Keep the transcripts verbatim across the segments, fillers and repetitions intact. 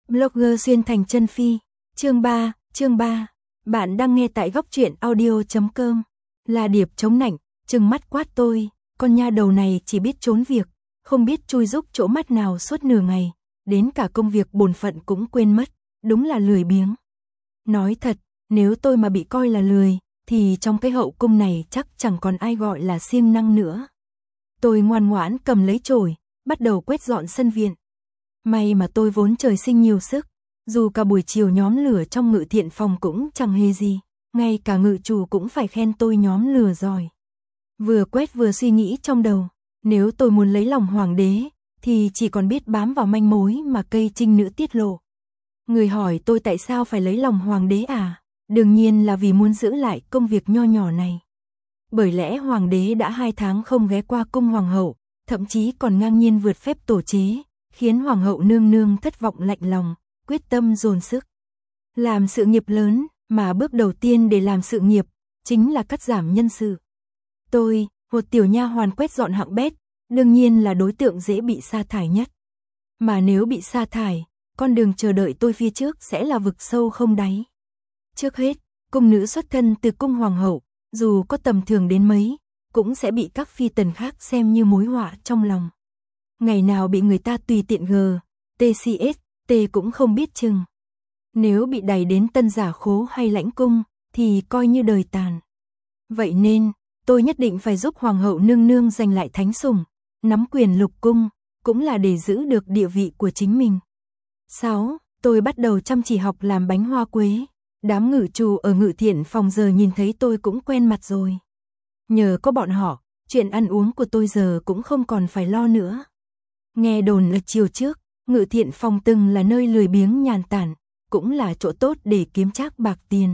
Blogger xuyên thành chân phi. Chương ba, chương ba. Bạn đang nghe tại góc truyện audio chấm com. Là Điệp chống nạnh, trừng mắt quát tôi, con nha đầu này chỉ biết trốn việc, không biết chui rúc chỗ mắt nào suốt nửa ngày, đến cả công việc bổn phận cũng quên mất, đúng là lười biếng. Nói thật, nếu tôi mà bị coi là lười, thì trong cái hậu cung này chắc chẳng còn ai gọi là siêng năng nữa. Tôi ngoan ngoãn cầm lấy chổi, bắt đầu quét dọn sân viện. May mà tôi vốn trời sinh nhiều sức, dù cả buổi chiều nhóm lửa trong ngự thiện phòng cũng chẳng hề gì, ngay cả ngự chủ cũng phải khen tôi nhóm lửa giỏi. Vừa quét vừa suy nghĩ trong đầu, nếu tôi muốn lấy lòng hoàng đế, thì chỉ còn biết bám vào manh mối mà cây trinh nữ tiết lộ. Người hỏi tôi tại sao phải lấy lòng hoàng đế à? Đương nhiên là vì muốn giữ lại công việc nho nhỏ này. Bởi lẽ hoàng đế đã hai tháng không ghé qua cung hoàng hậu, thậm chí còn ngang nhiên vượt phép tổ chế, khiến hoàng hậu nương nương thất vọng lạnh lòng, quyết tâm dồn sức làm sự nghiệp lớn, mà bước đầu tiên để làm sự nghiệp chính là cắt giảm nhân sự. Tôi, một tiểu nha hoàn quét dọn hạng bét, đương nhiên là đối tượng dễ bị sa thải nhất. Mà nếu bị sa thải, con đường chờ đợi tôi phía trước sẽ là vực sâu không đáy. Trước hết, cung nữ xuất thân từ cung hoàng hậu, dù có tầm thường đến mấy, cũng sẽ bị các phi tần khác xem như mối họa trong lòng. Ngày nào bị người ta tùy tiện gờ, tê xê ét, T cũng không biết chừng. Nếu bị đày đến tân giả khố hay lãnh cung, thì coi như đời tàn. Vậy nên, tôi nhất định phải giúp hoàng hậu nương nương giành lại thánh sủng, nắm quyền lục cung, cũng là để giữ được địa vị của chính mình. sáu. Tôi bắt đầu chăm chỉ học làm bánh hoa quế. Đám ngự trù ở ngự thiện phòng giờ nhìn thấy tôi cũng quen mặt rồi. Nhờ có bọn họ, chuyện ăn uống của tôi giờ cũng không còn phải lo nữa. Nghe đồn là chiều trước, ngự thiện phòng từng là nơi lười biếng nhàn tản, cũng là chỗ tốt để kiếm trác bạc tiền.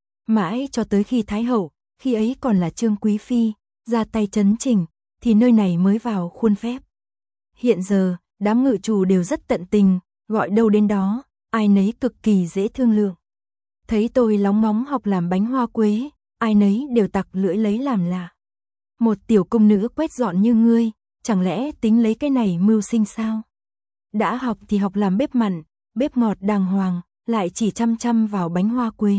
Mãi cho tới khi Thái hậu, khi ấy còn là Trương Quý Phi, ra tay trấn chỉnh, thì nơi này mới vào khuôn phép. Hiện giờ, đám ngự trù đều rất tận tình, gọi đâu đến đó, ai nấy cực kỳ dễ thương lượng. Thấy tôi lóng ngóng học làm bánh hoa quế, ai nấy đều tặc lưỡi lấy làm lạ. Một tiểu cung nữ quét dọn như ngươi, chẳng lẽ tính lấy cái này mưu sinh sao? Đã học thì học làm bếp mặn, bếp ngọt đàng hoàng, lại chỉ chăm chăm vào bánh hoa quế.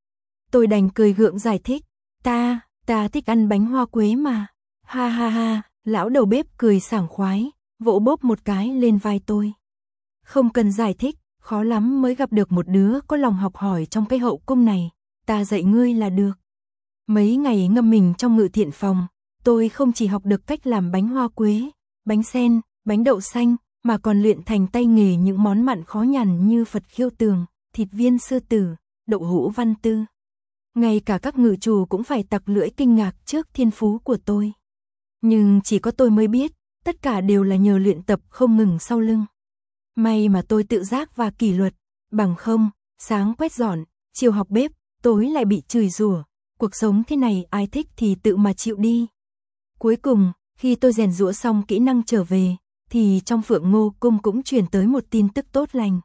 Tôi đành cười gượng giải thích, ta, ta thích ăn bánh hoa quế mà. Ha ha ha, lão đầu bếp cười sảng khoái, vỗ bốp một cái lên vai tôi. Không cần giải thích, khó lắm mới gặp được một đứa có lòng học hỏi trong cái hậu cung này, ta dạy ngươi là được. Mấy ngày ngâm mình trong ngự thiện phòng, tôi không chỉ học được cách làm bánh hoa quế, bánh sen, bánh đậu xanh, mà còn luyện thành tay nghề những món mặn khó nhằn như Phật khiêu tường, thịt viên sư tử, đậu hũ văn tư. Ngay cả các ngự trù cũng phải tặc lưỡi kinh ngạc trước thiên phú của tôi. Nhưng chỉ có tôi mới biết, tất cả đều là nhờ luyện tập không ngừng sau lưng. May mà tôi tự giác và kỷ luật, bằng không, sáng quét dọn, chiều học bếp, tối lại bị chửi rủa. Cuộc sống thế này ai thích thì tự mà chịu đi. Cuối cùng, khi tôi rèn giũa xong kỹ năng trở về, thì trong Phượng Ngô cung cũng truyền tới một tin tức tốt lành.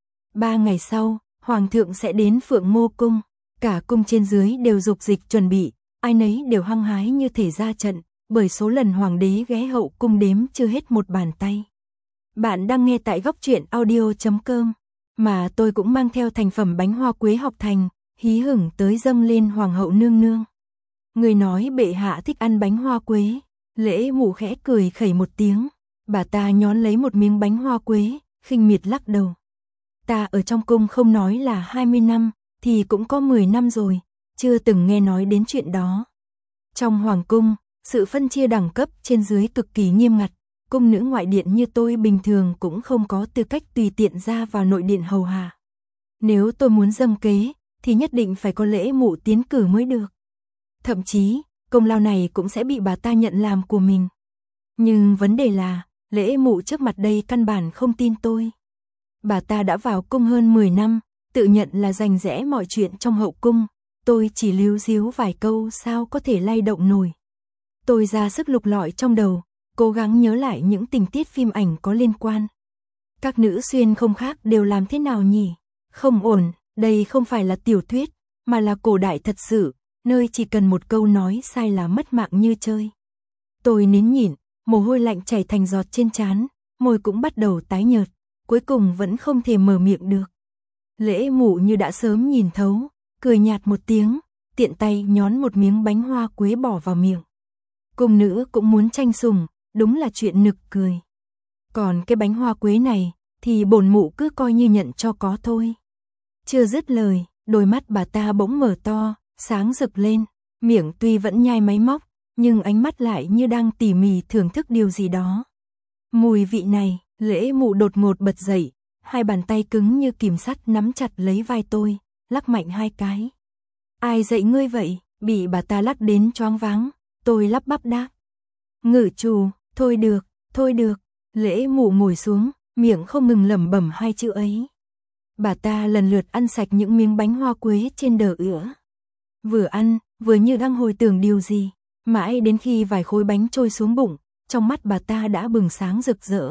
Ba ngày sau, hoàng thượng sẽ đến Phượng Ngô cung, cả cung trên dưới đều dục dịch chuẩn bị, ai nấy đều hăng hái như thể ra trận, bởi số lần hoàng đế ghé hậu cung đếm chưa hết một bàn tay. Bạn đang nghe tại góc truyện audio chấm com, mà tôi cũng mang theo thành phẩm bánh hoa quế học thành, hí hửng tới dâng lên hoàng hậu nương nương. Người nói bệ hạ thích ăn bánh hoa quế, Lễ Mụ khẽ cười khẩy một tiếng, bà ta nhón lấy một miếng bánh hoa quế, khinh miệt lắc đầu. Ta ở trong cung không nói là hai mươi năm, thì cũng có mười năm rồi, chưa từng nghe nói đến chuyện đó. Trong hoàng cung, sự phân chia đẳng cấp trên dưới cực kỳ nghiêm ngặt, cung nữ ngoại điện như tôi bình thường cũng không có tư cách tùy tiện ra vào nội điện hầu hạ. Nếu tôi muốn dâng kế, thì nhất định phải có Lễ Mụ tiến cử mới được. Thậm chí, công lao này cũng sẽ bị bà ta nhận làm của mình. Nhưng vấn đề là, Lễ Mụ trước mặt đây căn bản không tin tôi. Bà ta đã vào cung hơn mười năm, tự nhận là rành rẽ mọi chuyện trong hậu cung, tôi chỉ líu díu vài câu sao có thể lay động nổi. Tôi ra sức lục lọi trong đầu, cố gắng nhớ lại những tình tiết phim ảnh có liên quan. Các nữ xuyên không khác đều làm thế nào nhỉ? Không ổn, đây không phải là tiểu thuyết, mà là cổ đại thật sự, nơi chỉ cần một câu nói sai là mất mạng như chơi. Tôi nín nhịn, mồ hôi lạnh chảy thành giọt trên trán, môi cũng bắt đầu tái nhợt. cuối cùng vẫn không thể mở miệng được. Lễ Mụ như đã sớm nhìn thấu, cười nhạt một tiếng, tiện tay nhón một miếng bánh hoa quế bỏ vào miệng. Cung nữ cũng muốn tranh sủng, đúng là chuyện nực cười. Còn cái bánh hoa quế này, thì bổn mụ cứ coi như nhận cho có thôi. Chưa dứt lời, đôi mắt bà ta bỗng mở to, sáng rực lên, miệng tuy vẫn nhai máy móc, nhưng ánh mắt lại như đang tỉ mỉ thưởng thức điều gì đó. Mùi vị này, Lễ Mụ đột ngột bật dậy, hai bàn tay cứng như kìm sắt nắm chặt lấy vai tôi, lắc mạnh hai cái. Ai dạy ngươi vậy? Bị bà ta lắc đến choáng váng, tôi lắp bắp đáp. Ngự chủ, thôi được, thôi được. Lễ Mụ ngồi xuống, miệng không ngừng lẩm bẩm hai chữ ấy. Bà ta lần lượt ăn sạch những miếng bánh hoa quế trên đờ ữa. Vừa ăn, vừa như đang hồi tưởng điều gì, mãi đến khi vài khối bánh trôi xuống bụng, trong mắt bà ta đã bừng sáng rực rỡ.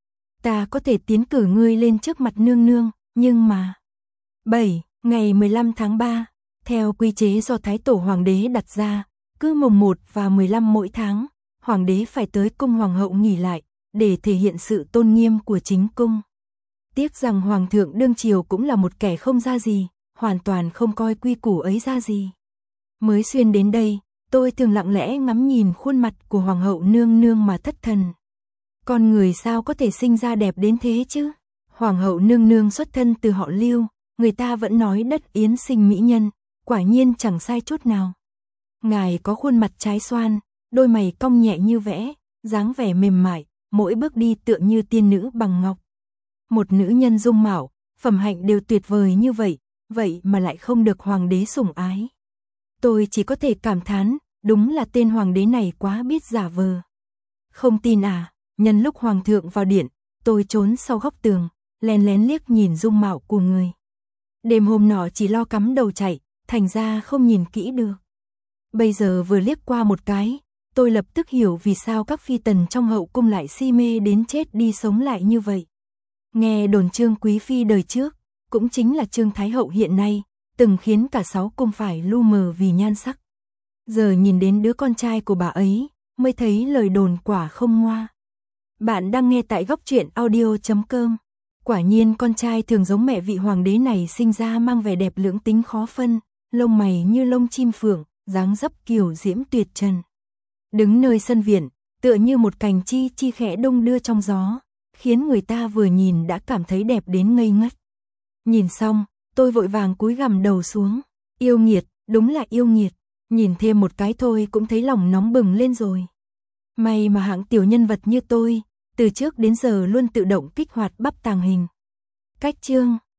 Ta có thể tiến cử ngươi lên trước mặt nương nương, nhưng mà... bảy. Ngày mười lăm tháng ba, theo quy chế do Thái Tổ Hoàng đế đặt ra, cứ mùng một và mười lăm mỗi tháng, Hoàng đế phải tới cung Hoàng hậu nghỉ lại, để thể hiện sự tôn nghiêm của chính cung. Tiếc rằng Hoàng thượng đương triều cũng là một kẻ không ra gì, hoàn toàn không coi quy củ ấy ra gì. Mới xuyên đến đây, tôi thường lặng lẽ ngắm nhìn khuôn mặt của Hoàng hậu nương nương mà thất thần. Con người sao có thể sinh ra đẹp đến thế chứ? Hoàng hậu nương nương xuất thân từ họ Lưu, người ta vẫn nói đất Yến sinh mỹ nhân, quả nhiên chẳng sai chút nào. Ngài có khuôn mặt trái xoan, đôi mày cong nhẹ như vẽ, dáng vẻ mềm mại, mỗi bước đi tựa như tiên nữ bằng ngọc. Một nữ nhân dung mạo, phẩm hạnh đều tuyệt vời như vậy, vậy mà lại không được hoàng đế sủng ái. Tôi chỉ có thể cảm thán, đúng là tên hoàng đế này quá biết giả vờ. Không tin à, nhân lúc hoàng thượng vào điện, tôi trốn sau góc tường, lén lén liếc nhìn dung mạo của người. Đêm hôm nọ chỉ lo cắm đầu chạy, thành ra không nhìn kỹ được. Bây giờ vừa liếc qua một cái, tôi lập tức hiểu vì sao các phi tần trong hậu cung lại si mê đến chết đi sống lại như vậy. Nghe đồn Trương Quý Phi đời trước, cũng chính là Trương Thái Hậu hiện nay, từng khiến cả sáu cung phải lu mờ vì nhan sắc. Giờ nhìn đến đứa con trai của bà ấy, mới thấy lời đồn quả không ngoa. Bạn đang nghe tại góc truyện audio chấm com. Quả nhiên con trai thường giống mẹ vị hoàng đế này sinh ra mang vẻ đẹp lưỡng tính khó phân, lông mày như lông chim phượng, dáng dấp kiều diễm tuyệt trần. Đứng nơi sân viện, tựa như một cành chi chi khẽ đung đưa trong gió, khiến người ta vừa nhìn đã cảm thấy đẹp đến ngây ngất. Nhìn xong, tôi vội vàng cúi gằm đầu xuống. Yêu nghiệt, đúng là yêu nghiệt. Nhìn thêm một cái thôi cũng thấy lòng nóng bừng lên rồi. May mà hạng tiểu nhân vật như tôi, từ trước đến giờ luôn tự động kích hoạt bắp tàng hình. Cách chương